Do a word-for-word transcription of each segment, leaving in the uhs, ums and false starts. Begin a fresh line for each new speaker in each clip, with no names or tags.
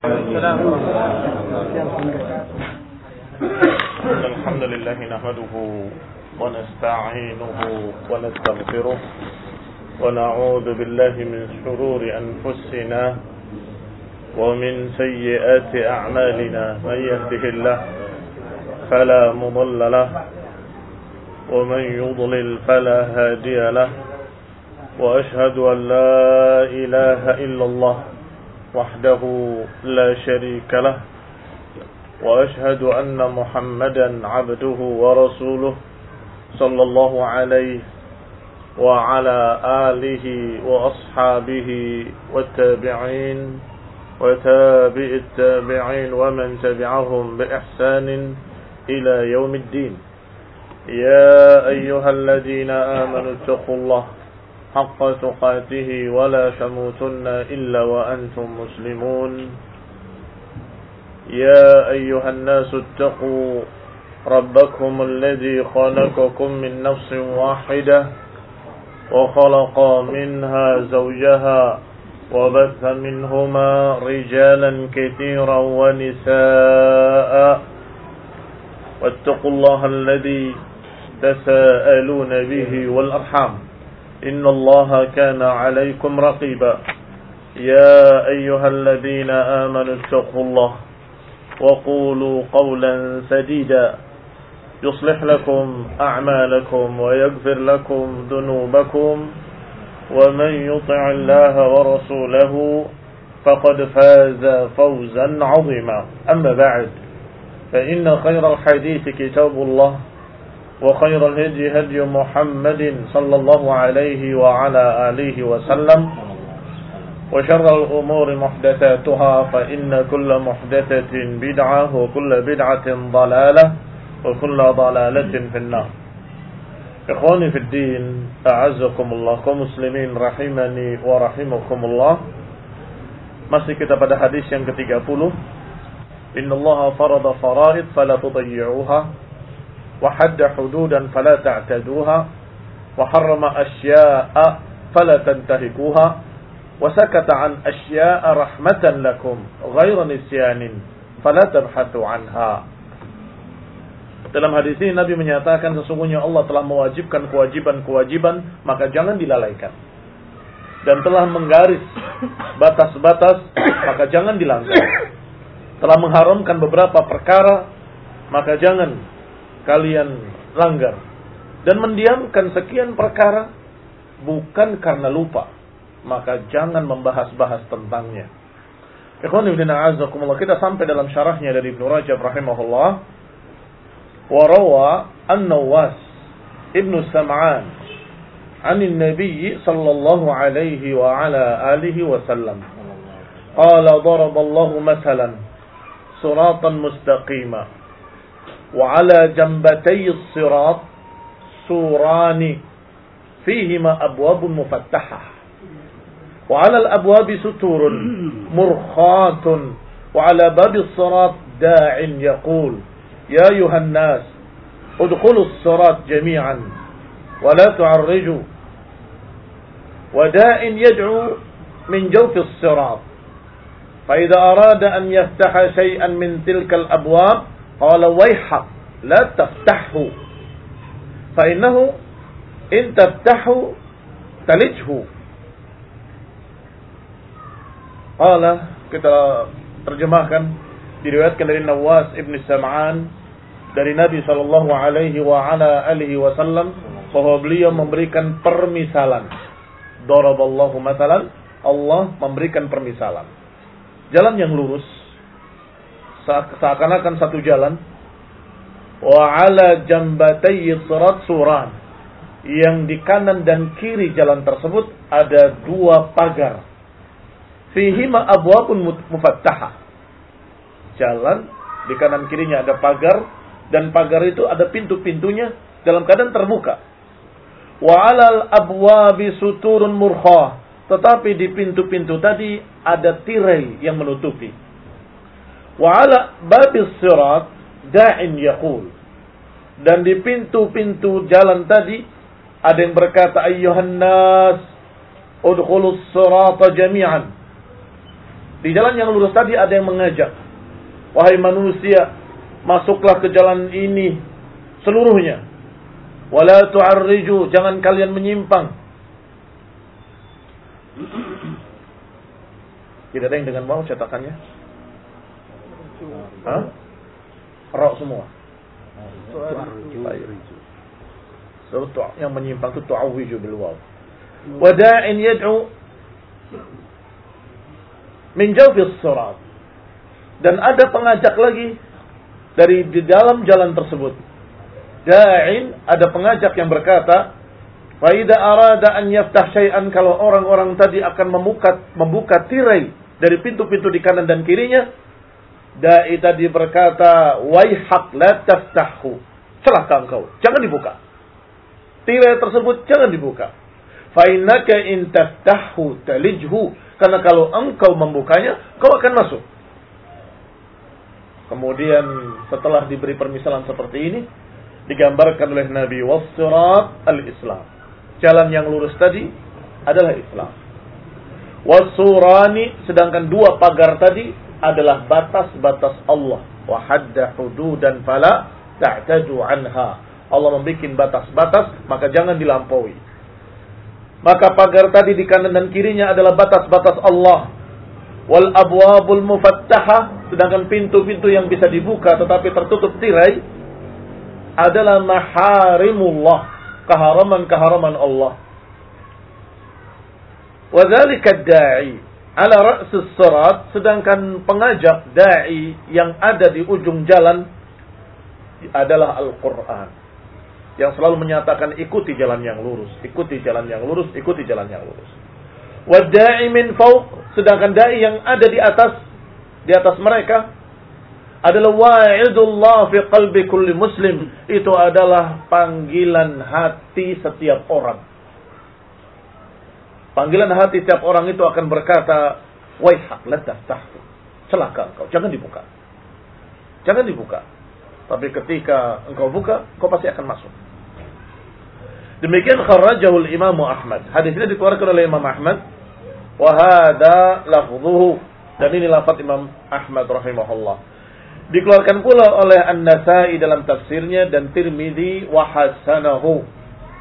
الحمد لله نحمده ونستعينه ونستغفره ونعوذ بالله من شرور أنفسنا ومن سيئات أعمالنا من يهده الله فلا مضل له ومن يضلل فلا هادي له وأشهد أن لا إله إلا الله وحده لا شريك له وأشهد أن محمدا عبده ورسوله صلى الله عليه وعلى آله وأصحابه والتابعين وتابع التابعين ومن تبعهم بإحسان إلى يوم الدين. يا أيها الذين آمنوا اتقوا الله حق تقاته ولا تموتن إلا وأنتم مسلمون. يا أيها الناس اتقوا ربكم الذي خلقكم من نفس واحدة وخلق منها زوجها وبث منهما رجالا كثيرا ونساء واتقوا الله الذي تساءلون به والأرحام إن الله كان عليكم رقيبا. يا أيها الذين آمنوا اتقوا الله وقولوا قولا سديدا يصلح لكم أعمالكم ويغفر لكم ذنوبكم ومن يطع الله ورسوله فقد فاز فوزا عظيما. أما بعد فإن خير الحديث كتاب الله وخير الهدي هدي محمد صلى الله عليه وعلى آله وسلم وشر الأمور محدثاتها فإن كل محدثة بدعة وكل بدعة ضلالة وكل ضلالة في النار. إخواني في الدين أعزكم الله kaum muslimin rahimani wa rahimakumullah. Masih kita pada hadis yang ketiga puluh. Innallaha farada faraid fala tudayyi'uha وحد حدودا فلا تعتدوها وحرم أشياء فلا تنتهكوها وسكت عن أشياء رحمة لكم غير نسيان فلا تبحثوا عنها. Dalam hadis ini Nabi menyatakan sesungguhnya Allah telah mewajibkan kewajiban-kewajiban maka jangan dilalaikan, dan telah menggaris batas-batas maka jangan dilanggar, telah mengharamkan beberapa perkara maka jangan kalian langgar, dan mendiamkan sekian perkara bukan karena lupa maka jangan membahas-bahas tentangnya. Ikhwani fillah azakumullah, kita sampai dalam syarahnya dari Ibnu Rajab rahimahullah. Wa rawa an-Nawas Ibnu Sam'an 'an an-nabiy sallallahu alaihi wa ala alihi wa sallam qala daraballahu mathalan siratan mustaqima وعلى جنبتي الصراط سوران فيهما أبواب مفتحة وعلى الأبواب ستور مرخاة وعلى باب الصراط داع يقول يا أيها الناس ادخلوا الصراط جميعا ولا تعرجوا وداع يدعو من جوف الصراط فإذا أراد أن يفتح شيئا من تلك الأبواب قال ويحك لا تفتحه فإنه إن تفتحه تلجه. قال, kita terjemahkan, diriwayatkan dari Nawas Ibn Sam'an dari Nabi sallallahu alaihi wa ala alihi wasallam bahwa beliau memberikan permisalan. Daraballahu mathalan, Allah memberikan permisalan. Jalan yang lurus seakan-akan satu jalan. Wa ala jambatayyi sirat suran, yang di kanan dan kiri jalan tersebut ada dua pagar. Fihima abwabun mufattahah, jalan di kanan kirinya ada pagar, dan pagar itu ada pintu-pintunya dalam keadaan terbuka. Wa alal abwabi suturun murkhah, tetapi di pintu-pintu tadi ada tirai yang menutupi. Wa ala babis sirat da'in yaqul, dan di pintu-pintu jalan tadi ada yang berkata ayyuhan nas udkhulus sirata jami'an Di jalan yang lurus tadi ada yang mengajak, wahai manusia, masuklah ke jalan ini seluruhnya. Wala tu'arriju, jangan kalian menyimpang. Tidak ada yang dengan waw cetakannya? Hah? Ra semua. So, yang menyimpang itu tu'awwiju bil waw. Wada'in yad'u min jawfis sirat. Dan ada pengajak lagi dari di dalam jalan tersebut. Da'in, ada pengajak yang berkata, wa idza arada an yaftah syai'an, kalau orang-orang tadi akan membuka membuka tirai dari pintu-pintu di kanan dan kirinya, dai tadi berkata, waihak la taftahu, celaka engkau, jangan dibuka. Tirai tersebut jangan dibuka. Fa innaka in taftahu talijhu, karena kalau engkau membukanya, kau akan masuk. Kemudian setelah diberi permisalan seperti ini, digambarkan oleh Nabi, was-sirat al-Islam. Jalan yang lurus tadi adalah Islam. Was-surani, sedangkan dua pagar tadi adalah batas-batas Allah. Wa hadda hududan fala ta'tadu anha. Allah membuat batas-batas, maka jangan dilampaui. Maka pagar tadi di kanan dan kirinya adalah batas-batas Allah. Wal abwabul mufattaha, sedangkan pintu-pintu yang bisa dibuka tetapi tertutup tirai adalah maharimullah, keharaman-keharaman Allah. Wa dzalika da'i ala ra'sis sirat, sedangkan pengajak dai yang ada di ujung jalan adalah Al-Qur'an, yang selalu menyatakan ikuti jalan yang lurus, ikuti jalan yang lurus, ikuti jalan yang lurus. Wa da'i min fawq, sedangkan dai yang ada di atas di atas mereka adalah wa'idullah fi qalbi kulli muslim, itu adalah panggilan hati setiap orang. Panggilan hati setiap orang itu akan berkata, waihak la taftahu, celaka engkau, jangan dibuka. Jangan dibuka. Tapi ketika engkau buka, engkau pasti akan masuk. Demikian kharrajahul Imam Ahmad. Hadis ini dikeluarkan oleh Imam Ahmad. Wa hadza lafdhuhu, dan ini lafaz Imam Ahmad rahimahullah. Dikeluarkan pula oleh An-Nasa'i dalam tafsirnya dan Tirmidzi wa hasanahu.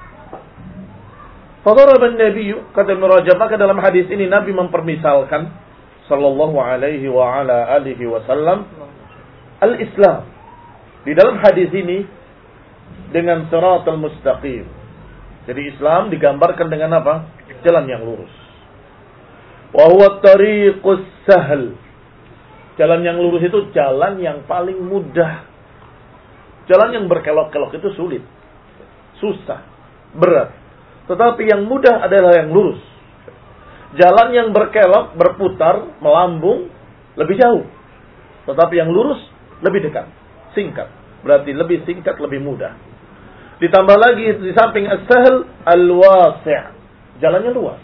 Fadaraba an-nabiy, kata Ibnu Rajab, maka dalam hadis ini Nabi mempermisalkan sallallahu alaihi wa ala alihi wasallam al-Islam. Di dalam hadis ini dengan siratal mustaqim. Jadi Islam digambarkan dengan apa? Jalan yang lurus. Wa huwa at-tariqus sahl. Jalan yang lurus itu jalan yang paling mudah. Jalan yang berkelok-kelok itu sulit, susah, berat. Tetapi yang mudah adalah yang lurus. Jalan yang berkelok, berputar, melambung, lebih jauh. Tetapi yang lurus, lebih dekat, singkat. Berarti lebih singkat, lebih mudah. Ditambah lagi di samping as-sahl, al-wasi'. Jalannya luas.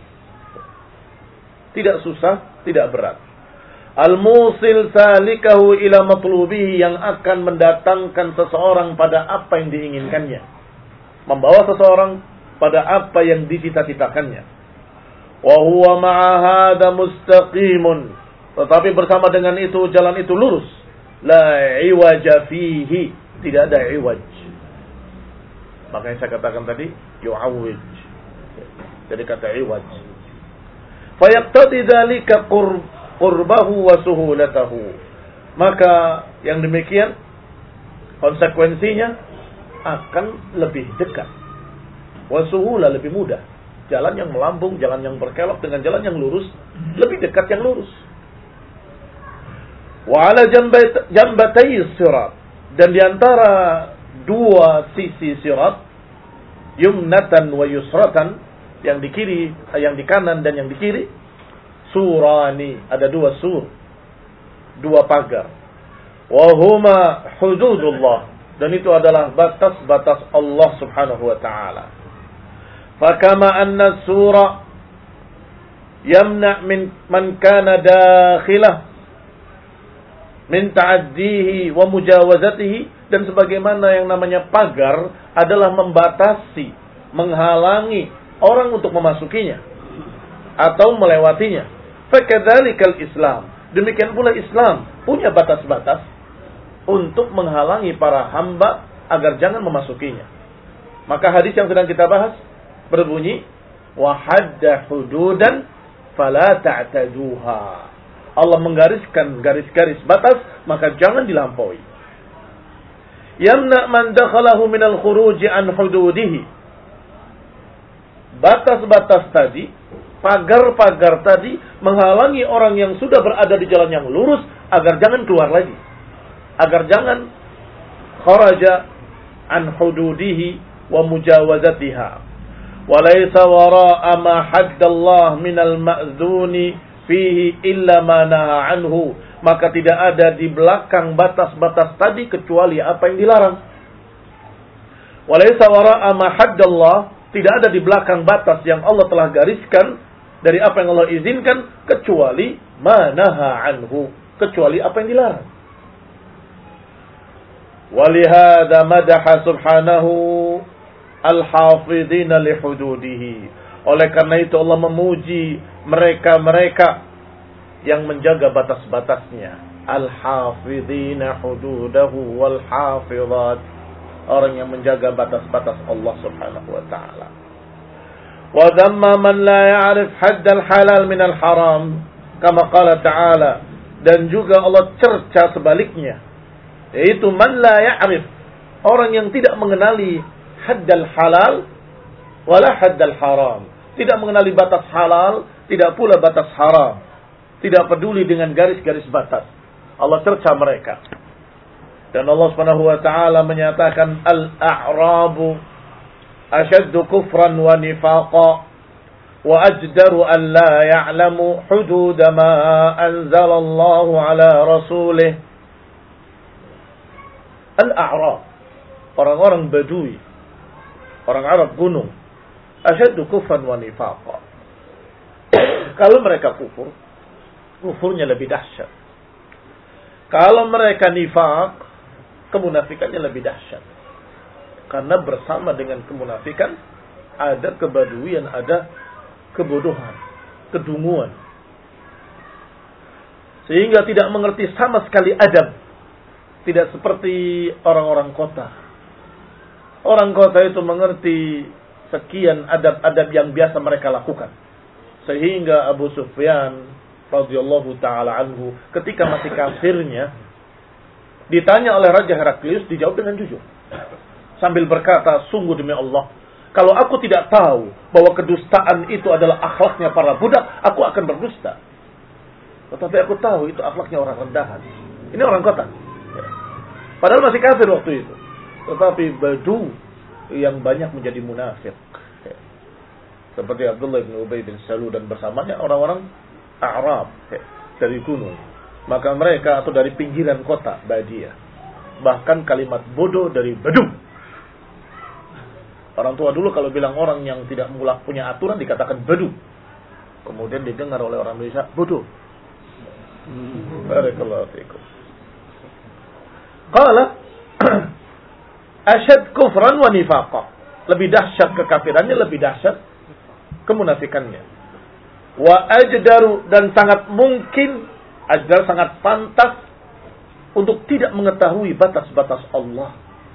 Tidak susah, tidak berat. Al-musil salikahu ila matlubihi, yang akan mendatangkan seseorang pada apa yang diinginkannya. Membawa seseorang pada apa yang dicita-citakannya. Wa huwa ma'a hadza mustaqimun, tetapi bersama dengan itu jalan itu lurus. La iwaja fihi, tidak ada iwaj. Makanya saya katakan tadi yu'awwij. Jadi kata iwaj. Fa yaqtadi dzalika qurbahu wa suhulatahu. Maka yang demikian konsekuensinya akan lebih dekat. Wasuhula, lebih mudah. Jalan yang melambung, jalan yang berkelok dengan jalan yang lurus, lebih dekat yang lurus. Wa ala jambatay sirat, dan di antara dua sisi sirat, yumnatan wa yusratan, yang di kiri, yang di kanan dan yang di kiri, surani, ada dua sur, dua pagar. Wa huma hududullah, dan itu adalah batas-batas Allah Subhanahu wa taala. Fakama anna surah yamna' min man kana dakhilah min ta'addihi wa mujawazatihi, dan sebagaimana yang namanya pagar adalah membatasi, menghalangi orang untuk memasukinya atau melewatinya. Fakadzalikal Islam, Demikian pula Islam punya batas-batas untuk menghalangi para hamba agar jangan memasukinya. Maka hadis yang sedang kita bahas berbunyi, wa hadda hududan fala ta'taduha. Allah menggariskan garis-garis batas, maka jangan dilampaui. Yamna man dakhalahu minal khuruji an hududihi. Batas-batas tadi, pagar-pagar tadi menghalangi orang yang sudah berada di jalan yang lurus agar jangan keluar lagi. Agar jangan kharaja an hududihi wa mujawazatiha. Wa laysa wara'a ma haddallah minal ma'zuni fihi illa ma naha anhu. Maka tidak ada di belakang batas-batas tadi kecuali apa yang dilarang. Wa laysa wara'a ma haddallah, tidak ada di belakang batas yang Allah telah gariskan dari apa yang Allah izinkan kecuali ma naha anhu, kecuali apa yang dilarang. Walihada madaha subhanahu al-hafidhina li hududihi. Oleh karena itu Allah memuji mereka-mereka yang menjaga batas-batasnya. Al-hafidhina hududahu wal hafidhat. Orang yang menjaga batas-batas Allah subhanahu wa ta'ala. Wa dhamma man la ya'rif haddal halal minal haram. Kama qala ta'ala. Dan juga Allah cerca sebaliknya. Yaitu man la ya'rif. Orang yang tidak mengenali haddal halal wala haddal haram. Tidak mengenali batas halal, tidak pula batas haram. Tidak peduli dengan garis-garis batas. Allah cerca mereka. Dan Allah Subhanahu wa taala menyatakan al-a'rabu ashaddu kufran wa nifaqa wa ajdaru an la ya'lamu hudud ma anzalallahu ala rasulih. Al-a'rab, orang-orang Badui, orang Arab gunung, ashaddu kufran wa nifaqa. Kalau mereka kufur, kufurnya lebih dahsyat. Kalau mereka nifaq, kemunafikannya lebih dahsyat. Karena bersama dengan kemunafikan ada kebaduian, ada kebodohan, kedunguan. Sehingga tidak mengerti sama sekali adab. Tidak seperti orang-orang kota. Orang kota itu mengerti sekian adab-adab yang biasa mereka lakukan. Sehingga Abu Sufyan radhiyallahu taala anhu ketika masih kafirnya ditanya oleh Raja Heraklius, dijawab dengan jujur. Sambil berkata, sungguh demi Allah, kalau aku tidak tahu bahwa kedustaan itu adalah akhlaknya para budak, aku akan berdusta. Tetapi aku tahu itu akhlaknya orang rendahan. Ini orang kota. Padahal masih kafir waktu itu. Tetapi Badu yang banyak menjadi munafik. Seperti Abdullah bin Ubay bin Salul dan bersamanya orang-orang Arab dari gunung. Maka mereka atau dari pinggiran kota, Badiyah. Bahkan kalimat bodoh dari Badu. Orang tua dulu kalau bilang orang yang tidak mulak punya aturan dikatakan Badu. Kemudian didengar oleh orang Indonesia, bodoh. Barakallahu fiikum. Qala asyad kufran wa nifaqa. Lebih dahsyat kekafirannya, lebih dahsyat kemunafikannya. Wa ajdaru, dan sangat mungkin, ajdar sangat pantas untuk tidak mengetahui batas-batas Allah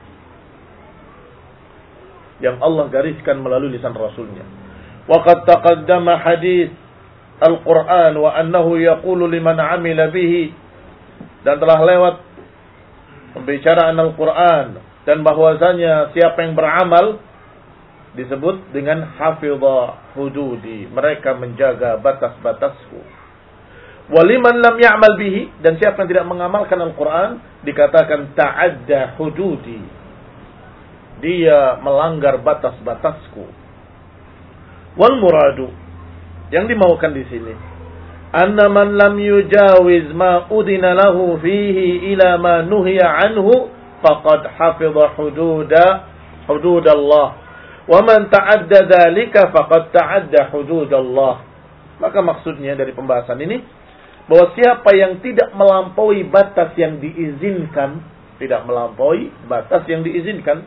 yang Allah gariskan melalui lisan Rasulnya. Wa qad taqaddama hadis Al-Quran wa annahu yaqulu liman amila bihi, dan telah lewat pembicaraan Al-Quran dan bahwasanya siapa yang beramal disebut dengan hafidha hududi, mereka menjaga batas-batasku. Waliman lam ya'mal bihi, dan siapa yang tidak mengamalkan Al-Quran dikatakan ta'adda hududi, dia melanggar batas-batasku. Wal muradu, yang dimaukan di sini, anna man lam yujawiz ma udina lahu fihi ila ma nuhiya anhu faqad hafidha hududa hududallah. Wa man ta'adda dzalika faqad ta'adda hududallah. Maka maksudnya dari pembahasan ini bahwa siapa yang tidak melampaui batas yang diizinkan, tidak melampaui batas yang diizinkan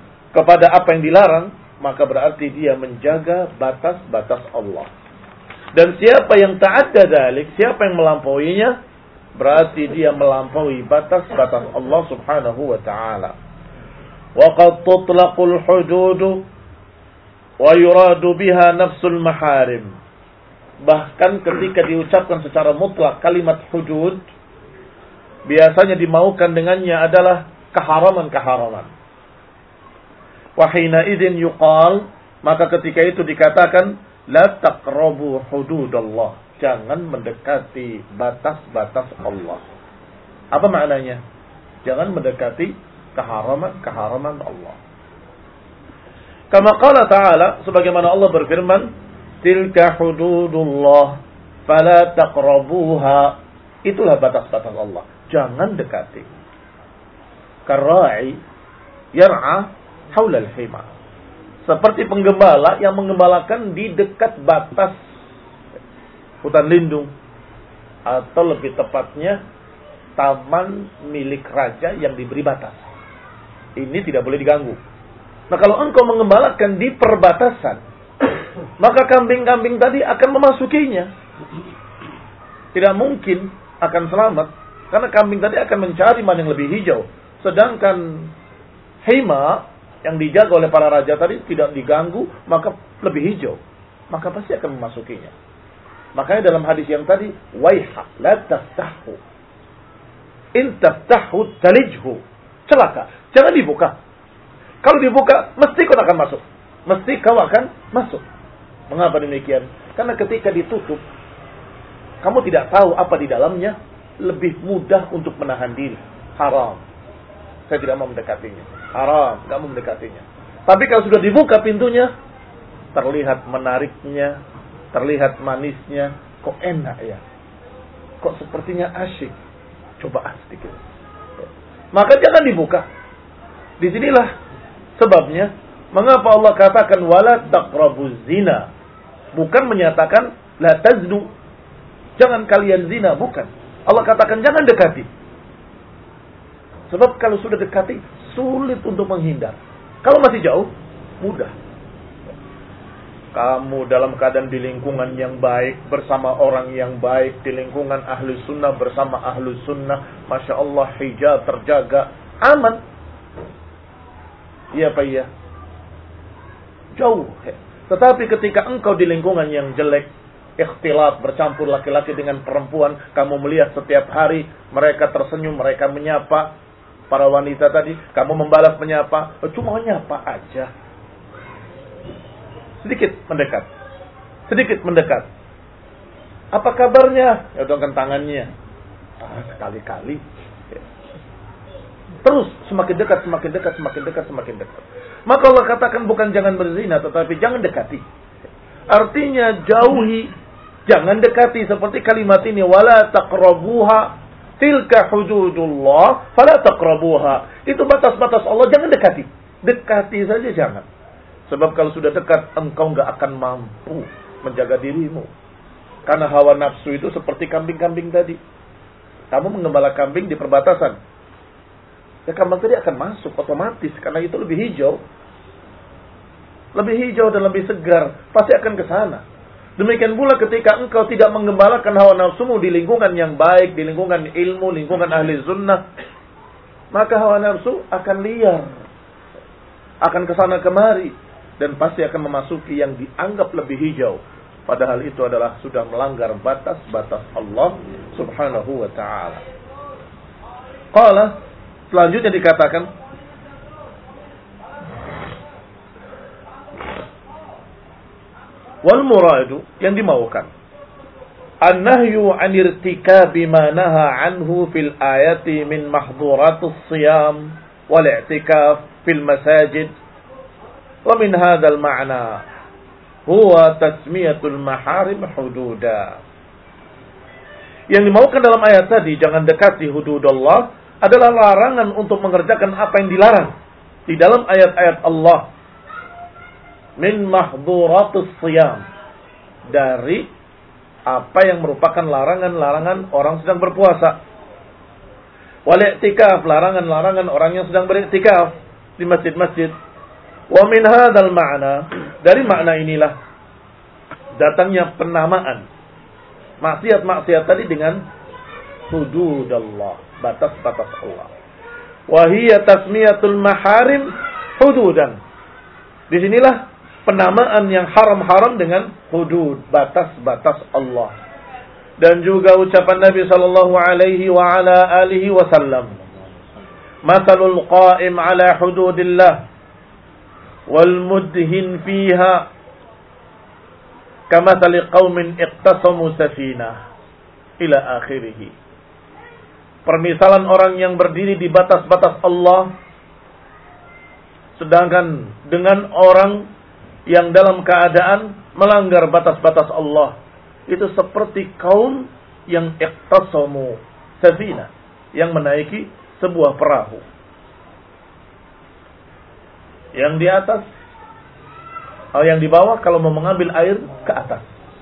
kepada apa yang dilarang, maka berarti dia menjaga batas-batas Allah. Dan siapa yang ta'adda dzalik, siapa yang melampauinya, berarti dia melampaui batas-batas Allah Subhanahu wa taala. Wa qad tutlaqul hudud wa yuradu biha nafsul maharim. Bahkan ketika diucapkan secara mutlak kalimat hudud, biasanya dimaukan dengannya adalah keharaman-keharaman. Wa hina idzin yuqal, maka ketika itu dikatakan la taqrabu hududallah, jangan mendekati batas-batas Allah. Apa maknanya? Jangan mendekati keharaman-keharaman Allah. Kama qala ta'ala, sebagaimana Allah berfirman, tilka hududullah fala taqrabuha, itulah batas-batas Allah, jangan dekati. Karra'i yar'a haula al-hima, seperti penggembala yang menggembalakan di dekat batas hutan lindung, atau lebih tepatnya taman milik raja yang diberi batas. Ini tidak boleh diganggu. Nah, kalau engkau mengembalakan di perbatasan, maka kambing-kambing tadi akan memasukinya. Tidak mungkin akan selamat, karena kambing tadi akan mencari mana yang lebih hijau. Sedangkan hima yang dijaga oleh para raja tadi tidak diganggu, maka lebih hijau, maka pasti akan memasukinya. Makanya dalam hadis yang tadi, waiha la taftahu, in taftahu talijhu, celaka, jangan dibuka. Kalau dibuka, mesti kau akan masuk, mesti kau akan masuk. Mengapa demikian? Karena ketika ditutup, kamu tidak tahu apa di dalamnya, lebih mudah untuk menahan diri. Haram, saya tidak mau mendekatinya. Haram, tidak mau mendekatinya. Tapi kalau sudah dibuka pintunya, terlihat menariknya, terlihat manisnya, kok enak ya, kok sepertinya asyik, coba ah sedikit. Maka jangan dibuka. Disinilah sebabnya mengapa Allah katakan wala taqrabuz zina, bukan menyatakan la taznu, jangan kalian zina, bukan. Allah katakan jangan dekati. Sebab kalau sudah dekati, sulit untuk menghindar. Kalau masih jauh, mudah. Kamu dalam keadaan di lingkungan yang baik, bersama orang yang baik, di lingkungan ahli sunnah, bersama ahli sunnah, Masya Allah, hijab terjaga, aman. Iya Pak, iya. Jauh. Tetapi ketika engkau di lingkungan yang jelek, ikhtilat, bercampur laki-laki dengan perempuan, kamu melihat setiap hari mereka tersenyum, mereka menyapa para wanita tadi, kamu membalas menyapa, cuma menyapa aja. Sedikit mendekat, sedikit mendekat. Apa kabarnya? Ya dongkan tangannya. Ah, sekali-kali. Terus semakin dekat, semakin dekat, semakin dekat, semakin dekat. Maka Allah katakan bukan jangan berzina, tetapi jangan dekati. Artinya jauhi, jangan dekati. Seperti kalimat ini, wala taqrabuha tilka hududullah fala taqrabuha. Itu batas-batas Allah, jangan dekati. Dekati saja jangan. Sebab kalau sudah dekat, engkau enggak akan mampu menjaga dirimu. Karena hawa nafsu itu seperti kambing-kambing tadi. Kamu menggembala kambing di perbatasan, ya kambing tadi akan masuk otomatis, karena itu lebih hijau. Lebih hijau dan lebih segar, pasti akan ke sana. Demikian pula ketika engkau tidak menggembalakan hawa nafsumu di lingkungan yang baik, di lingkungan ilmu, lingkungan ahli sunnah, maka hawa nafsu akan liar, akan kesana kemari, dan pasti akan memasuki yang dianggap lebih hijau. Padahal itu adalah sudah melanggar batas-batas Allah subhanahu wa ta'ala. Qala, selanjutnya dikatakan, wal muradu, yang dimaukan, an-nahyu an irtikabi ma naha anhu fil ayati min mahdhuratus siyam wal i'tikaf fil masajid. Wa min hadzal ma'na huwa tasmiyatul maharim hududa. Yang dimaukan dalam ayat tadi, jangan dekati hududallah, adalah larangan untuk mengerjakan apa yang dilarang di dalam ayat-ayat Allah. Min mahdhuratus siyam, dari apa yang merupakan larangan-larangan orang sedang berpuasa. Wal i'tikaf, larangan-larangan orang yang sedang beriktikaf di masjid-masjid. Wa min hadzal ma'na, dari makna inilah datangnya penamaan maksiat-maksiat tadi dengan hududallah, batas-batas Allah. Wa hiya tasmiyatul maharim hududan. Disinilah penamaan yang haram-haram dengan hudud, batas-batas Allah. Dan juga ucapan Nabi sallallahu alaihi wa ala alihi wasallam, "Matsalul qa'im ala hududillah wal mudhin fiha kamatsali qaumin iqtasamu safinah." Ila akhirih. Permisalan orang yang berdiri di batas-batas Allah sedangkan dengan orang yang dalam keadaan melanggar batas-batas Allah, itu seperti kaum yang iqtasamu safina, yang menaiki sebuah perahu. Yang di atas atau yang di bawah kalau mau mengambil air ke atas.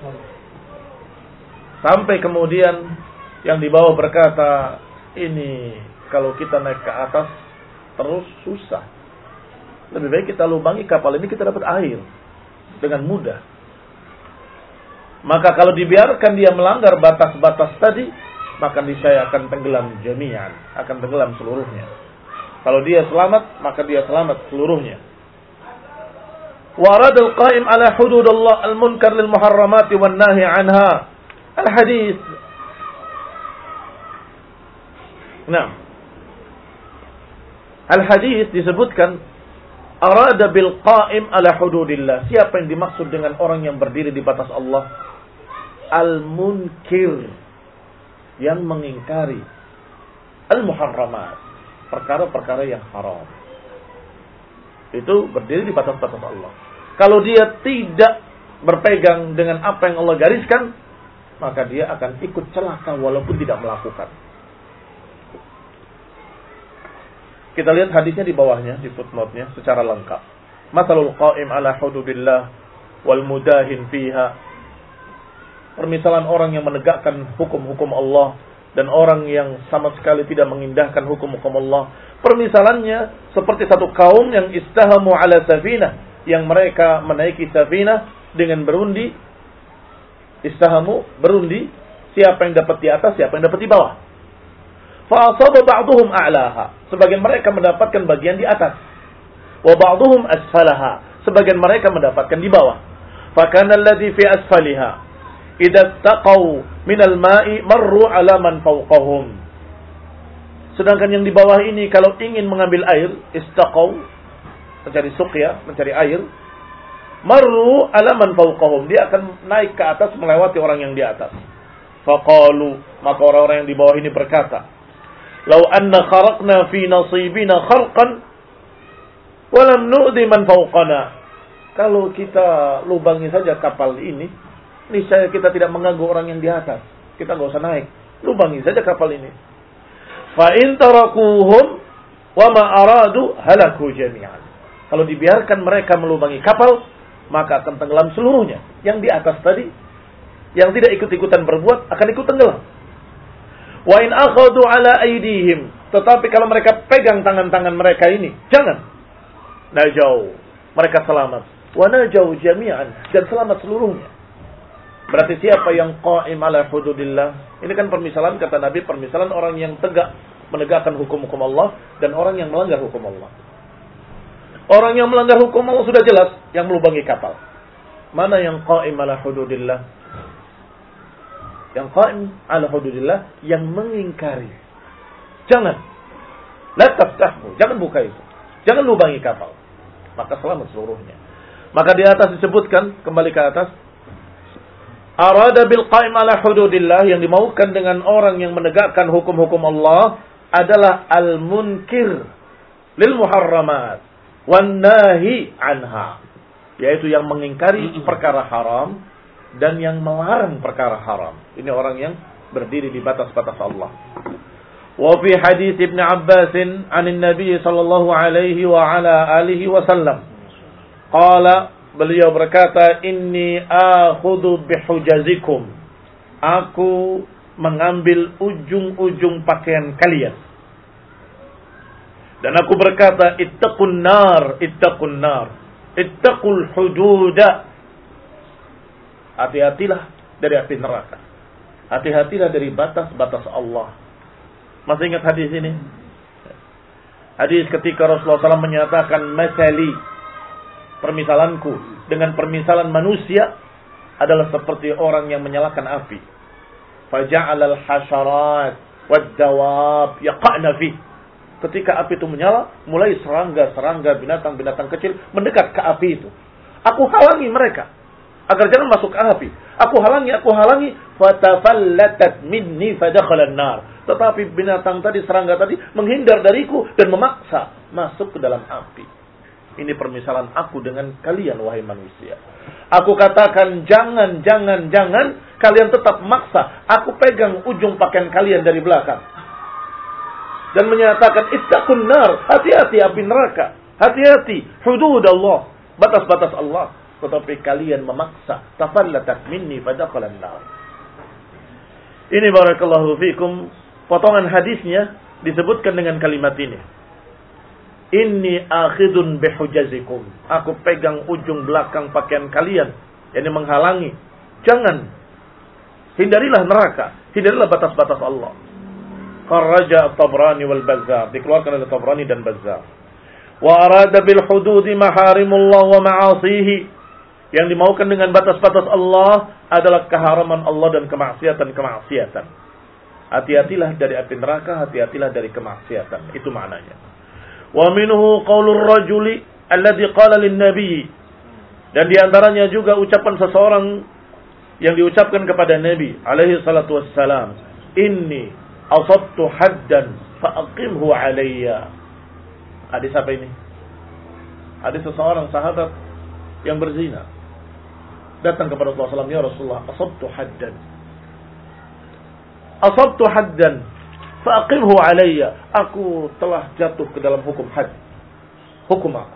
Sampai kemudian yang di bawah berkata, ini kalau kita naik ke atas terus susah. Lebih baik kita lubangi kapal ini, kita dapat air dengan mudah. Maka kalau dibiarkan dia melanggar batas-batas tadi, maka niscaya akan tenggelam jami'an, akan tenggelam seluruhnya. Kalau dia selamat, maka dia selamat seluruhnya. Warad al-qa'im ala hududallah al-munkar lil muharramati wan nahi anha. Al-hadis. Nah. Al-hadis disebutkan arada bil qa'im ala hududillah. Siapa yang dimaksud dengan orang yang berdiri di batas Allah? Al-munkir, yang mengingkari al-muharramat, perkara-perkara yang haram. Itu berdiri di batas-batas Allah. Kalau dia tidak berpegang dengan apa yang Allah gariskan, maka dia akan ikut celaka walaupun tidak melakukan. Kita lihat hadisnya di bawahnya, di footnote-nya secara lengkap. Matsalul qa'im ala hududillah wal mudahin fiha. Permisalan orang yang menegakkan hukum-hukum Allah dan orang yang sama sekali tidak mengindahkan hukum-hukum Allah. Permisalannya seperti satu kaum yang istahamu ala safinah, yang mereka menaiki safinah dengan berundi. Istahamu, berundi, siapa yang dapat di atas, siapa yang dapat di bawah. Fa asaba ba'dhum a'laha, sebagian mereka mendapatkan bagian di atas. Wa ba'dhum asfalaha, sebagian mereka mendapatkan di bawah. Fa kana alladhi fi asfaliha idza taqaw minal ma'i marru ala man fawqahum. Sedangkan yang di bawah ini kalau ingin mengambil air, istaqaw, mencari suqya, mencari air, marru ala man fawqahum, dia akan naik ke atas melewati orang yang di atas. Faqalu, maka orang-orang yang di bawah ini berkata, "Lau anna kharaqna fi nasibina kharqan wa lam nu'dhi man fawqana." Kalau kita lubangi saja kapal ini, niscaya kita tidak mengganggu orang yang di atas. Kita enggak usah naik, lubangi saja kapal ini. Fa in tarakuhum wa ma aradu halaku jami'an. Kalau dibiarkan mereka melubangi kapal, maka akan tenggelam seluruhnya. Yang di atas tadi, yang tidak ikut-ikutan berbuat, akan ikut tenggelam. Wa in akhadu ala aydihim, tetapi kalau mereka pegang tangan-tangan mereka ini, jangan. Najau, mereka selamat. Wa najau jami'an, dan selamat seluruhnya. Berarti siapa yang qa'im ala hududillah? Ini kan permisalan, kata Nabi, permisalan orang yang tegak menegakkan hukum-hukum Allah dan orang yang melanggar hukum Allah. Orang yang melanggar hukum Allah sudah jelas, yang melubangi kapal. Mana yang qa'im ala hududillah? Yang qa'im ala hududillah, yang mengingkari. Jangan. La taftahu, jangan buka itu. Jangan lubangi kapal. Maka selamat seluruhnya. Maka di atas disebutkan, kembali ke atas, arada bil qa'im ala hududillah, yang dimaukan dengan orang yang menegakkan hukum-hukum Allah adalah al-munkir lil muharramat wan nahi anha, yaitu yang mengingkari perkara haram dan yang melarang perkara haram. Ini orang yang berdiri di batas-batas Allah. Wa fi hadits Ibn Abbas an Nabi sallallahu alaihi wa ala alihi wasallam qala, beliau berkata, inni akhudhu bihujazikum, aku mengambil ujung-ujung pakaian kalian. Dan aku berkata, ittaqun nar, ittaqun nar, ittaqul hududa. Hati-hatilah dari api neraka. Hati-hatilah dari batas-batas Allah. Masih ingat hadis ini? Hadis ketika Rasulullah shallallahu alaihi wasallam menyatakan, "Masali," permisalanku dengan permisalan manusia adalah seperti orang yang menyalakan api. Faja'alal hasyarat wad-dawab yaqa'na fi. Ketika api itu menyala, mulai serangga-serangga, binatang-binatang kecil mendekat ke api itu. Aku halangi mereka agar jangan masuk ke api. Aku halangi, aku halangi, fatafallatat minni fadakhalan nar. Tetapi binatang tadi, serangga tadi menghindar dariku dan memaksa masuk ke dalam api. Ini permisalan aku dengan kalian, wahai manusia. Aku katakan jangan, jangan, jangan. Kalian tetap maksa. Aku pegang ujung pakaian kalian dari belakang. Dan menyatakan, ittaqun nar. Hati-hati api neraka. Hati-hati. Hudud Allah. Batas-batas Allah. Tetapi kalian memaksa. Tafallatat minni fadakhalan nar. Ini barakallahu fikum. Potongan hadisnya disebutkan dengan kalimat ini. Inni akhidun bihujazikum. Aku pegang ujung belakang pakaian kalian. Yang menghalangi. Jangan. Hindarilah neraka. Hindarilah batas-batas Allah. Kharraja At-Tabrani wal Bazzar. Dikeluarkan oleh Tabrani dan Bazzar. Wa arada bil hududi maharimullah wa ma'asihi. Yang dimaukan dengan batas-batas Allah adalah keharaman Allah dan kemaksiatan-kemaksiatan. Hati-hatilah dari api neraka. Hati-hatilah dari kemaksiatan. Itu maknanya. Wa minhu qaulur rajuli alladhi qala lin-nabi. Dan di antaranya juga ucapan seseorang yang diucapkan kepada Nabi alaihi salatu wassalam, inni asabtu haddan fa'aqimhu alayya. Hadis apa ini? Hadis seseorang sahabat yang berzina datang kepada Rasulullah sallallahu alaihi wasallam, ya Rasulullah, asabtu haddan. Asabtu haddan fa'aqimhu alayya. Aku telah jatuh ke dalam hukum had. Hukum aku.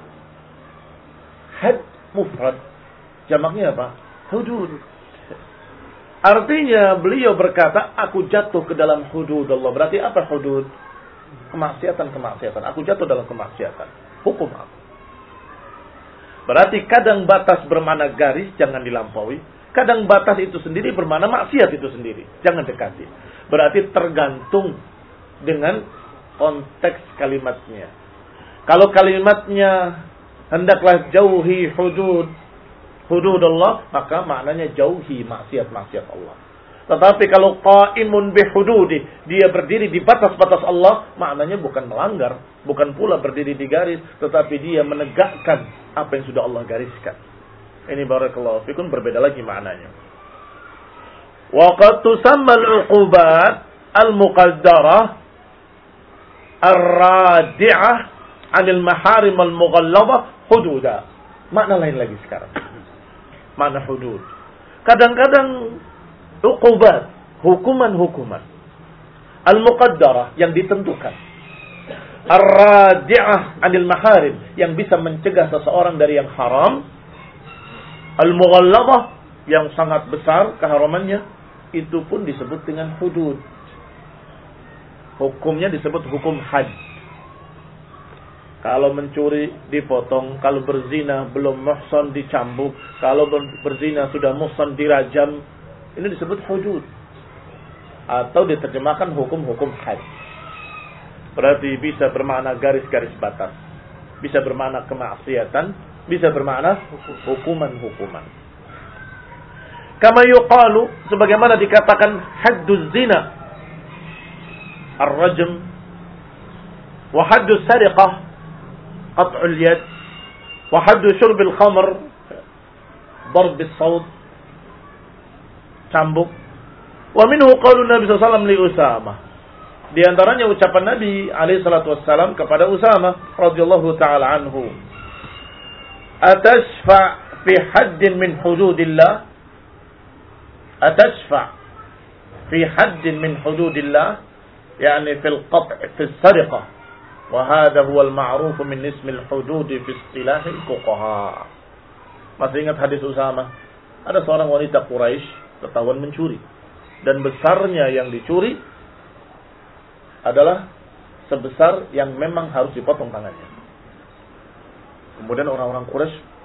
Had mufrad. Jamaknya apa? Hudud. Artinya beliau berkata, aku jatuh ke dalam hudud Allah. Berarti apa hudud? Kemaksiatan-kemaksiatan. Aku jatuh dalam kemaksiatan. Hukum aku. Berarti kadang batas bermakna garis, jangan dilampaui. Kadang batas itu sendiri bermakna maksiat itu sendiri. Jangan dekati. Berarti tergantung dengan konteks kalimatnya. Kalau kalimatnya hendaklah jauhi hudud hudud Allah, maka maknanya jauhi maksiat-maksiat Allah. Tetapi kalau qaimun bihududi, dia berdiri di batas-batas Allah, maknanya bukan melanggar, bukan pula berdiri di garis, tetapi dia menegakkan apa yang sudah Allah gariskan. Ini barakallahu fikum, berbeda lagi maknanya. Wa qad tusamma al-uqubat al-muqaddarah ar-radi'ah 'anil maharim al-mughalladhah hududa. Makna lain lagi sekarang. Makna hudud. Kadang-kadang uqubat, hukuman-hukuman al-muqaddarah yang ditentukan. Ar-radi'ah 'anil maharim yang bisa mencegah seseorang dari yang haram. Al-mughalladhah yang sangat besar keharamannya, itu pun disebut dengan hudud. Hukumnya disebut hukum had. Kalau mencuri dipotong, kalau berzina belum muhsan dicambuk, kalau berzina sudah muhsan dirajam. Ini disebut hudud. Atau diterjemahkan hukum-hukum had. Berarti bisa bermakna garis-garis batas. Bisa bermakna kemaksiatan, bisa bermakna hukuman-hukuman. Kama yuqalu, sebagaimana dikatakan hadduz zina, ar-rajm, wa hadduz sariqah, qat'ul yad, wa haddu syurbil khamr, darb bis-sawt, cambuk. Wa minhu qaulun Nabi sallallahu alaihi wasallam li Usamah. Di antaranya ucapan Nabi alaihi salatu wassalam kepada Usamah radhiyallahu taala anhu. Atashfa fi haddin min hududillah? Atashfa fi haddin min hududillah? Yani fil qat' fi as-sariqah. وهذا هو المعروف من اسم الحدود في اصطلاح الفقهاء. Masih ingat hadis Usamah? Ada seorang wanita Quraisy ketahuan mencuri, dan besarnya yang dicuri adalah sebesar yang memang harus dipotong tangannya. Kemudian orang-orang Quraisy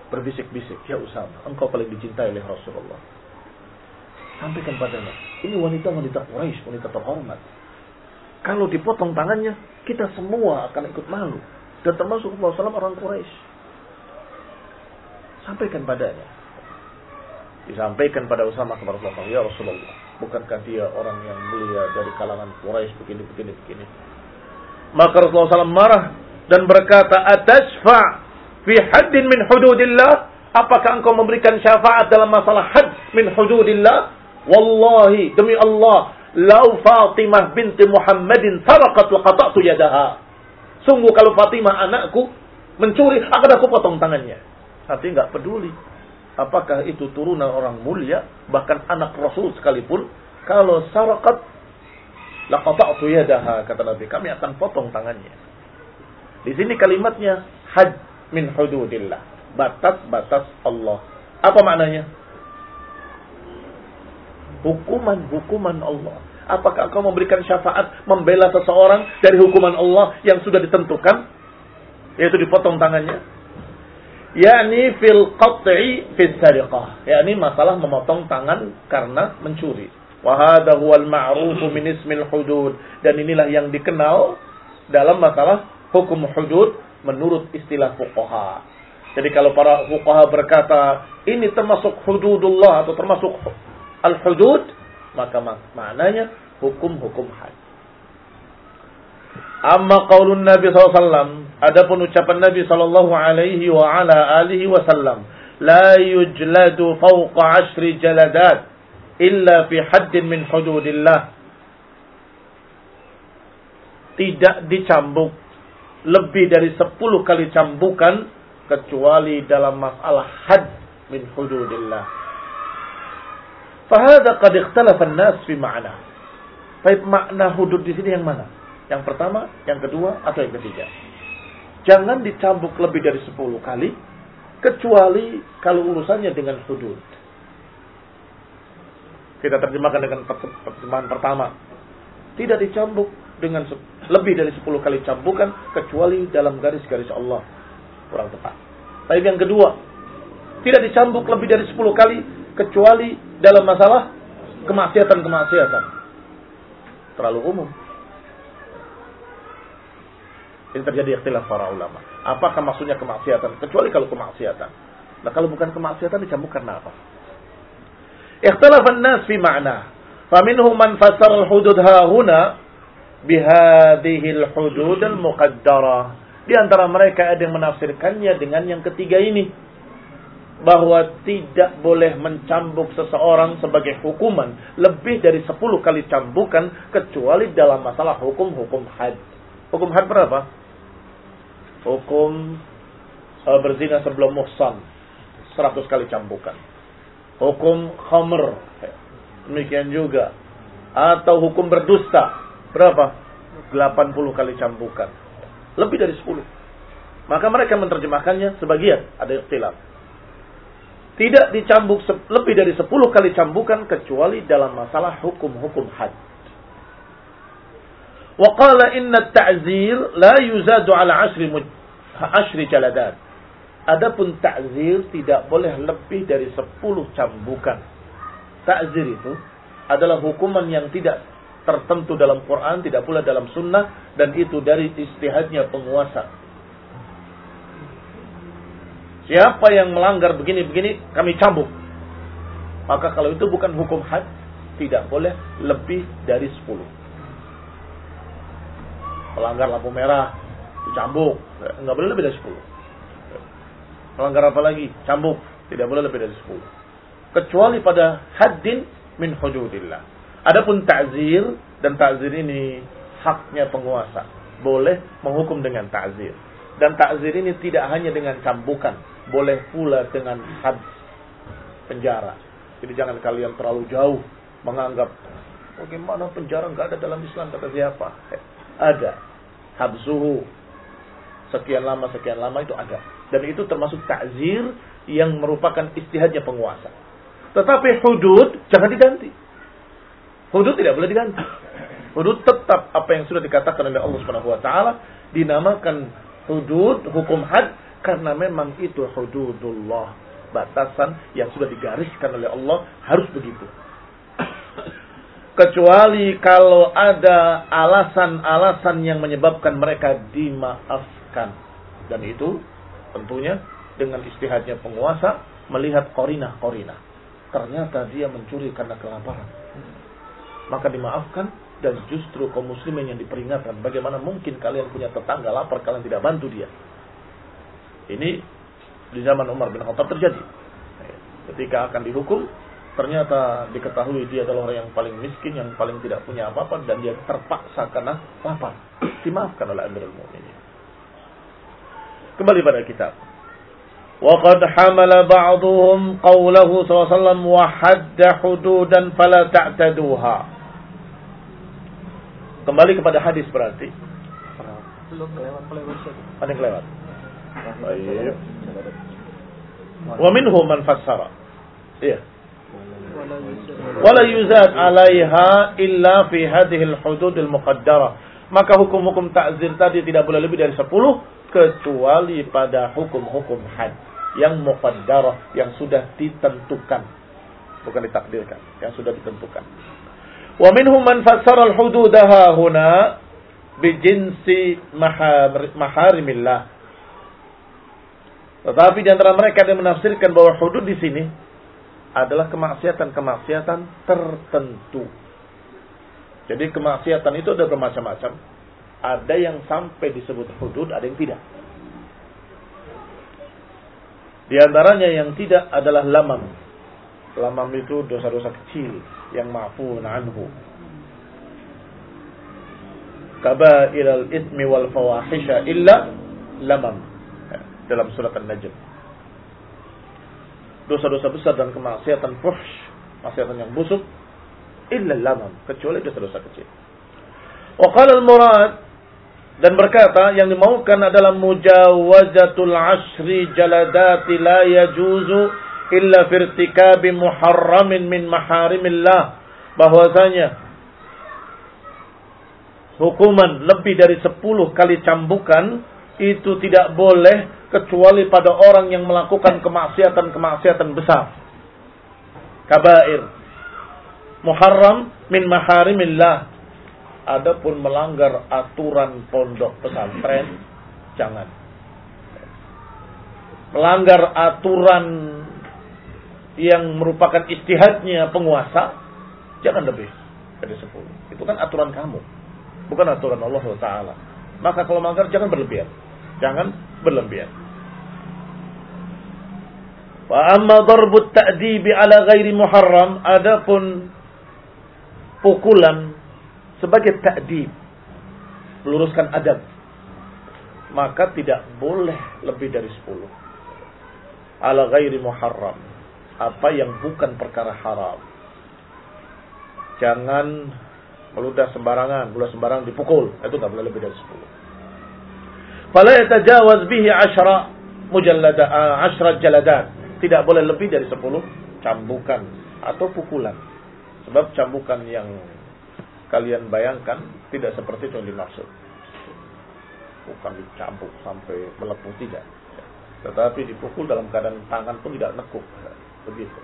berbisik-bisik, ya Usama, engkau paling dicintai oleh Rasulullah. Sampaikan padanya, ini wanita-wanita Quraisy, wanita terhormat. Kalau dipotong tangannya, kita semua akan ikut malu. Dan termasuk Rasulullah shallallahu alaihi wasallam orang Quraisy. Sampaikan padanya. Disampaikan pada Usama kepada Rasulullah, ya Rasulullah, bukankah dia orang yang mulia dari kalangan Quraisy begini, begini, begini. Maka Rasulullah shallallahu alaihi wasallam marah dan berkata, atashfa' fi haddin min hududillah? Apakah engkau memberikan syafaat dalam masalah had min hududillah? Wallahi, demi Allah, lau Fatimah binti Muhammadin saraqat laqata'tu yadaha. Sungguh kalau Fatimah anakku mencuri, akan aku potong tangannya. Artinya enggak peduli apakah itu turunan orang mulia, bahkan anak Rasul sekalipun, kalau saraqat laqata'tu yadaha, kata Nabi, kami akan potong tangannya. Di sini kalimatnya had min hududillah, batas-batas Allah. Apa maknanya? Hukuman-hukuman Allah. Apakah engkau memberikan syafaat membela seseorang dari hukuman Allah yang sudah ditentukan, yaitu dipotong tangannya? Yakni fil qat'i fis sariqah, yakni masalah memotong tangan karena mencuri. Wa hadha huwal ma'rufu min ismil hudud, dan inilah yang dikenal dalam masalah hukum hudud menurut istilah fuqaha. Jadi kalau para fuqaha berkata ini termasuk hududullah atau termasuk al-hudud, maka mak- maknanya hukum-hukum had. Amma qaulun Nabi sallallahu alaihi wasallam, adapun ucapan Nabi sallallahu alaihi wa ala alihi wasallam, la yujladu fawqa ashri jaladat illa fi haddin min hududillah. Tidak dicambuk lebih dari sepuluh kali cambukan kecuali dalam masalah had min hududillah. Fahada qad ikhtalafa an-nas fi ma'na. Baik, makna hudud di sini yang mana? Yang pertama, yang kedua, atau yang ketiga? Jangan dicambuk lebih dari sepuluh kali kecuali kalau urusannya dengan hudud. Kita terjemahkan dengan terjemahan pertama. Tidak dicambuk dengan lebih dari sepuluh kali cambukan kecuali dalam garis-garis Allah. Kurang tepat. Tapi yang kedua, tidak dicambuk lebih dari sepuluh kali kecuali dalam masalah kemaksiatan-kemaksiatan. Terlalu umum. Ini terjadi ikhtilaf para ulama. Apakah maksudnya kemaksiatan? Kecuali kalau kemaksiatan. Nah, kalau bukan kemaksiatan dicambuk karena apa? Ikhtilafan nas fi ma'na. Faminhum man fassara al-hudud hahuna bihadhihi al-hudud al-muqaddarah. Di antara mereka ada yang menafsirkannya dengan yang ketiga ini, bahwa tidak boleh mencambuk seseorang sebagai hukuman lebih dari sepuluh kali cambukan kecuali dalam masalah hukum-hukum had. Hukum had berapa? Hukum uh, berzina sebelum muhsan seratus kali cambukan. Hukum khamr demikian juga. Atau hukum berdusta berapa? delapan puluh kali cambukan. Lebih dari sepuluh. Maka mereka menerjemahkannya sebagian ada ikhtilaf. Tidak dicambuk lebih dari sepuluh kali cambukan kecuali dalam masalah hukum-hukum had. Wa qala inna at-ta'zir la yuzadu ala ashri ashri jaladat. Adapun ta'zir tidak boleh lebih dari sepuluh cambukan. Ta'zir itu adalah hukuman yang tidak tertentu dalam Quran, tidak pula dalam sunnah, dan itu dari ijtihadnya penguasa. Siapa yang melanggar begini-begini, kami cambuk. Maka kalau itu bukan hukum had, tidak boleh lebih dari sepuluh. Melanggar lampu merah, dicambuk. Enggak boleh lebih dari sepuluh. Melanggar apa lagi? Cambuk. Tidak boleh lebih dari sepuluh. Kecuali pada haddin min hududillah. Adapun ta'zir, dan ta'zir ini haknya penguasa. Boleh menghukum dengan ta'zir. Dan ta'zir ini tidak hanya dengan cambukan, boleh pula dengan had, penjara. Jadi jangan kalian terlalu jauh menganggap bagaimana penjara enggak ada dalam Islam, kata siapa? Eh, ada. Habsuhu sekian lama sekian lama itu ada. Dan itu termasuk ta'zir yang merupakan ijtihadnya penguasa. Tetapi hudud jangan diganti. Hudud tidak boleh diganti. Hudud tetap apa yang sudah dikatakan oleh Allah Subhanahu wa taala, dinamakan hudud, hukum had, Karena memang itu hududullah, batasan yang sudah digariskan oleh Allah, harus begitu. Kecuali kalau ada alasan-alasan yang menyebabkan mereka dimaafkan. Dan itu tentunya dengan istihadnya penguasa melihat korinah-korinah. Ternyata dia mencuri karena kelaparan. Maka dimaafkan, dan justru kaum muslimin yang diperingatkan. Bagaimana mungkin kalian punya tetangga lapar, kalian tidak bantu dia. Ini di zaman Umar bin Khattab terjadi. Ketika akan dihukum, ternyata diketahui dia adalah orang yang paling miskin, yang paling tidak punya apa-apa, dan dia terpaksa karena lapar. Dimaafkan oleh Amirul Mukminin. Kembali pada kitab. وَقَدْ حَمَلَ بَعْضُهُمْ قَوْلَهُ صلى الله عليه وسلم وَحَدَّ حُدُودًا فَلَا تَعْتَدُوهَا. Kembali kepada hadis berarti.
Belum kelewat, kelewat saja.
Ada yang kelewat. Baik. Wa minhum man fassara. Iya. Wala yuzad 'alaiha illa fi hadhihi al-hudud al-muqaddarah. Maka hukum-hukum ta'zir tadi tidak boleh lebih dari sepuluh kecuali pada hukum-hukum had yang muqaddarah, yang sudah ditentukan, bukan ditakdirkan, yang sudah ditentukan. Wa minhum man fassara al-hududaha huna bi jinsi maharimillah. Tetapi di antara mereka yang menafsirkan bahwa hudud di sini adalah kemaksiatan-kemaksiatan tertentu. Jadi kemaksiatan itu ada bermacam-macam. Ada yang sampai disebut hudud, ada yang tidak. Di antaranya yang tidak adalah lamam. Lamam itu dosa-dosa kecil yang ma'fun anhu. Kabairal itsmi wal fawahisha illa lamam. Dalam surat An-Najm. Dosa-dosa besar dan kemaksiatan fuhsh, maksiatan yang busuk, illa lamam, kecuali dosa-dosa kecil. Wa qala al-murad, dan berkata yang dimaukan adalah mujawazatul ashri jaladati la yajuzu illa firtikabi muharramin min maharimillah. Bahwasanya hukuman lebih dari sepuluh kali cambukan itu tidak boleh kecuali pada orang yang melakukan kemaksiatan-kemaksiatan besar. Kabair. Muharram min maharimillah. Adapun melanggar aturan pondok pesantren, jangan. Melanggar aturan yang merupakan ijtihadnya penguasa, jangan lebih dari sepuluh. Itu kan aturan kamu, bukan aturan Allah Taala. Maka kalau melanggar jangan berlebihan. Jangan berlebihan. Wa amma darbut ta'dibi ala ghairi muharram, adapun pukulan sebagai ta'dib, meluruskan adab, maka tidak boleh lebih dari sepuluh. Ala ghairi muharram, apa yang bukan perkara haram. Jangan meludah sembarangan, meludah sembarangan dipukul, itu enggak boleh lebih dari sepuluh. Fala yatajawaz bihi ashra mujallada ashra jaladat. Tidak boleh lebih dari sepuluh cambukan atau pukulan. Sebab cambukan yang kalian bayangkan tidak seperti itu yang dimaksud. Bukan dicambuk sampai melepuh, tidak. Tetapi dipukul dalam keadaan tangan pun tidak nekuk. Begitu.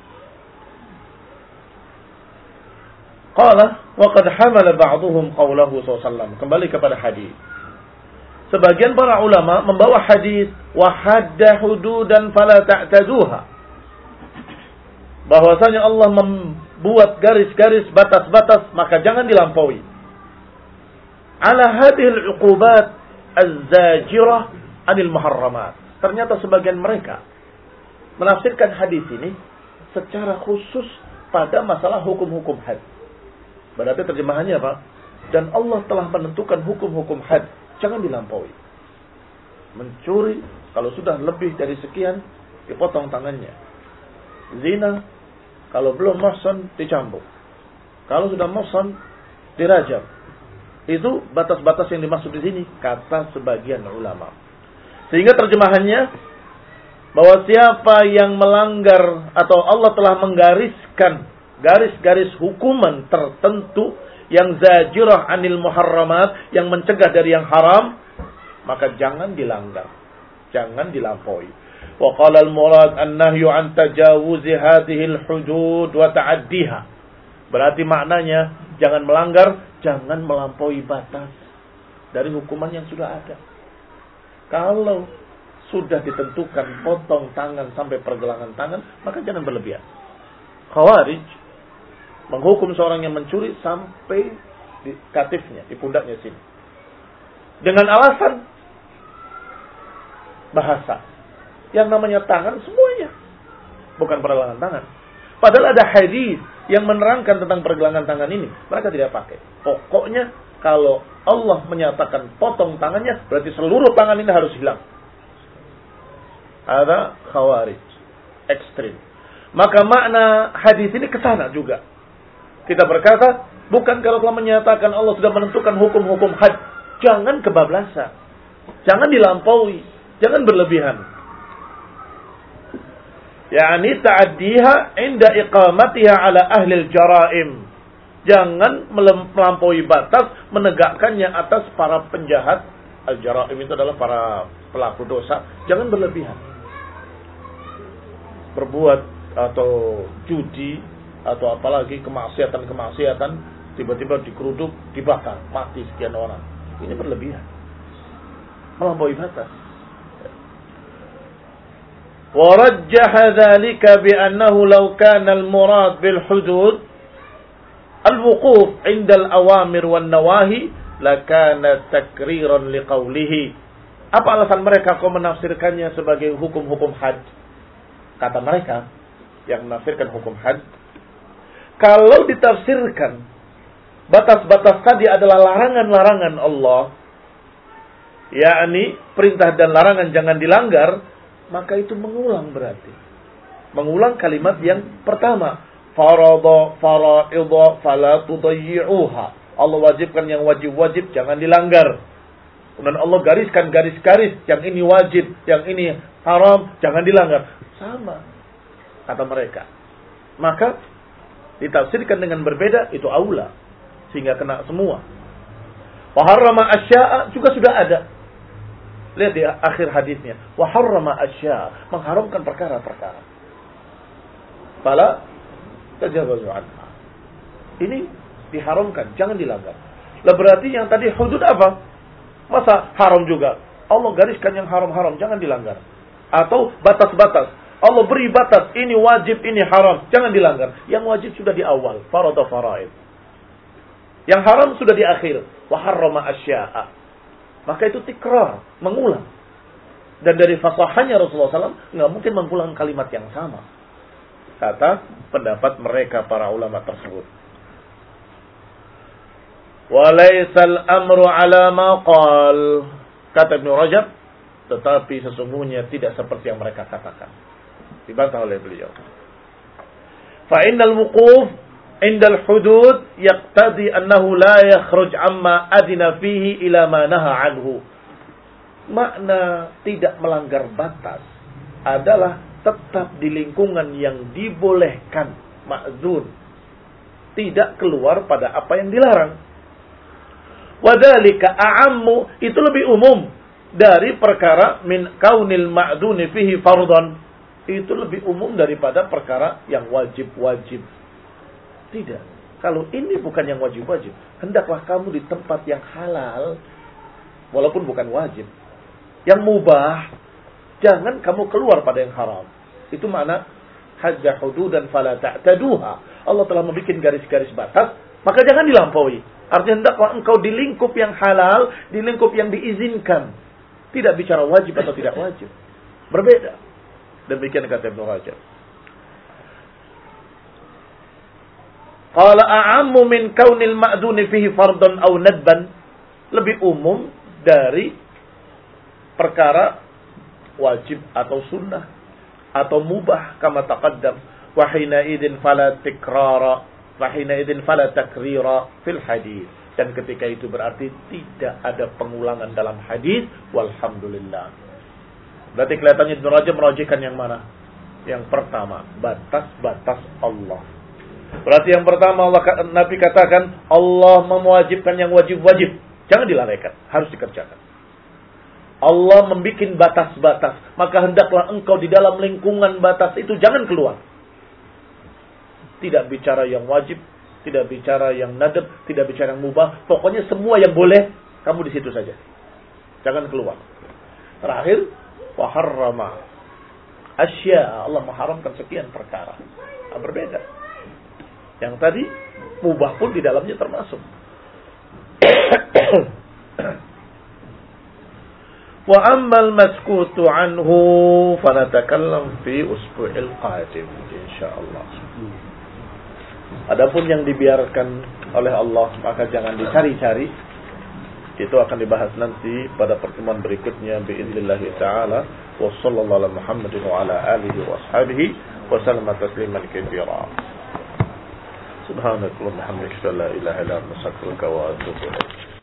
Qala wa qad hamala ba'dhum qawlahu sallallahu alaihi wasallam. Kembali kepada hadis. Sebagian para ulama membawa hadis wa hadda hududan fala ta'taduha. Bahwasanya Allah membuat garis-garis, batas-batas, maka jangan dilampaui. Ala hadhil uqubat az-zajirah anil muharramat. Ternyata sebagian mereka menafsirkan hadis ini secara khusus pada masalah hukum-hukum had. Berarti terjemahannya apa? Dan Allah telah menentukan hukum-hukum had. Jangan dilampaui. Mencuri, kalau sudah lebih dari sekian, dipotong tangannya. Zina, kalau belum muhsan, dicambuk. Kalau sudah muhsan, dirajam. Itu batas-batas yang dimaksud di sini, kata sebagian ulama. Sehingga terjemahannya, bahwa siapa yang melanggar, atau Allah telah menggariskan garis-garis hukuman tertentu, yang zajirah anil muharramat, yang mencegah dari yang haram, maka jangan dilanggar. Jangan dilampaui. Wa qala al-murad an-nahyu an tajawuzi hadhihi al-hudud wa ta'addiha. Berarti maknanya jangan melanggar, jangan melampaui batas dari hukuman yang sudah ada. Kalau sudah ditentukan potong tangan sampai pergelangan tangan, maka jangan berlebihan. Khawarij menghukum seorang yang mencuri sampai di katifnya, di pundaknya sini. Dengan alasan bahasa. Yang namanya tangan semuanya, bukan pergelangan tangan. Padahal ada hadis yang menerangkan tentang pergelangan tangan ini. Mereka tidak pakai. Pokoknya kalau Allah menyatakan potong tangannya, berarti seluruh tangan ini harus hilang. Ada khawarij ekstrim. Maka makna hadis ini kesana juga. Kita berkata, bukan kalau telah menyatakan Allah sudah menentukan hukum-hukum had, jangan kebablasan, jangan dilampaui, jangan berlebihan. Yani ta'addiha inda iqamatiha ala ahli al-jaraim. Jangan melampaui batas menegakkannya atas para penjahat. Al-jaraim itu adalah para pelaku dosa. Jangan berlebihan. Berbuat atau judi atau apalagi kemaksiatan-kemaksiatan, tiba-tiba dikeruduk, dibakar, mati sekian orang. Ini berlebihan. Melampaui batas. ورجح ذلك بأنه لو كان المراد بالحدود الوقوف عند الأوامر والنواهي لكان تكريرا لقوله. Apa alasan mereka kau menafsirkannya sebagai hukum-hukum had? Kata mereka yang menafsirkan hukum had, kalau ditafsirkan batas-batas tadi adalah larangan-larangan Allah, yakni perintah dan larangan jangan dilanggar, maka itu mengulang berarti. Mengulang kalimat yang pertama. Farada faraidha fala tudayyi'uha. Allah wajibkan yang wajib-wajib, jangan dilanggar. Dan Allah gariskan garis-garis, yang ini wajib, yang ini haram, jangan dilanggar. Sama, kata mereka. Maka ditafsirkan dengan berbeda, itu aula. Sehingga kena semua. Wa harrama asya'a juga sudah ada. Lihat di akhir hadisnya, wa harrama asya, mengharamkan perkara-perkara. Fala tajawazu anha. Ini diharamkan, jangan dilanggar. Lah berarti yang tadi hudud apa? Masa haram juga? Allah gariskan yang haram-haram, jangan dilanggar. Atau batas-batas. Allah beri batas, ini wajib, ini haram, jangan dilanggar. Yang wajib sudah di awal, farada faraid. Yang haram sudah di akhir, wa harrama asya'a. Maka itu tikrar, mengulang. Dan dari fasahanya Rasulullah shallallahu alaihi wasallam nggak mungkin mengulang kalimat yang sama. Kata pendapat mereka para ulama tersebut. Walaisal amru ala ma qal. Kata Ibnu Rajab, tetapi sesungguhnya tidak seperti yang mereka katakan. Dibantah oleh beliau. Fa innal wuquf indal hudud yaqtadi annahu la yakhruj amma adina fihi ila ma naha anhu. Makna tidak melanggar batas adalah tetap di lingkungan yang dibolehkan, ma'zun, tidak keluar pada apa yang dilarang. Wadhalika a'ammu, itu lebih umum dari perkara min kaunil ma'duni fihi fardhan. Itu lebih umum daripada perkara yang wajib-wajib. Tidak. Kalau ini bukan yang wajib-wajib, hendaklah kamu di tempat yang halal, walaupun bukan wajib. Yang mubah, jangan kamu keluar pada yang haram. Itu makna hadza hududan fala ta'taduha. Allah telah membuat garis-garis batas, maka jangan dilampaui. Artinya hendaklah engkau di lingkup yang halal, di lingkup yang diizinkan. Tidak bicara wajib atau tidak wajib. Berbeda. Demikian kata Ibnu Rajab. Qala a'ammu min kaunil ma'duni fihi fardun aw nadban. Lebih umum dari perkara wajib atau sunnah atau mubah kama taqaddam. Wa hina idzin fala tikrara wa hina idzin fala takrira fil hadis. Dan ketika itu berarti tidak ada pengulangan dalam hadis. Walhamdulillah. Berarti kelihatannya Ibnu Rajab merajihkan yang mana? Yang pertama, batas-batas Allah. Berarti yang pertama Allah, Nabi katakan Allah mewajibkan yang wajib-wajib. Jangan dilalaikan, harus dikerjakan. Allah membuat batas-batas. Maka hendaklah engkau di dalam lingkungan batas itu jangan keluar. Tidak bicara yang wajib, tidak bicara yang nadab, tidak bicara yang mubah. Pokoknya semua yang boleh, kamu di situ saja. Jangan keluar. Terakhir, wa harrama asya. Allah mengharamkan sekian perkara. Nah, berbeda. Yang tadi, mubah pun di dalamnya termasuk. Wa ammal maskutu anhu fanatakallam fi usbu'il qadim insyaallah. Adapun yang dibiarkan oleh Allah maka jangan dicari-cari. Itu akan dibahas nanti pada pertemuan berikutnya biidznillah taala. Wa sallallahu ala Muhammadin wa ala alihi wa ashabihi wa sallama tasliman katsira. Subhanakallahumma wa bihamdika la ilaha illa anta astaghfiruka wa atubu ilaik.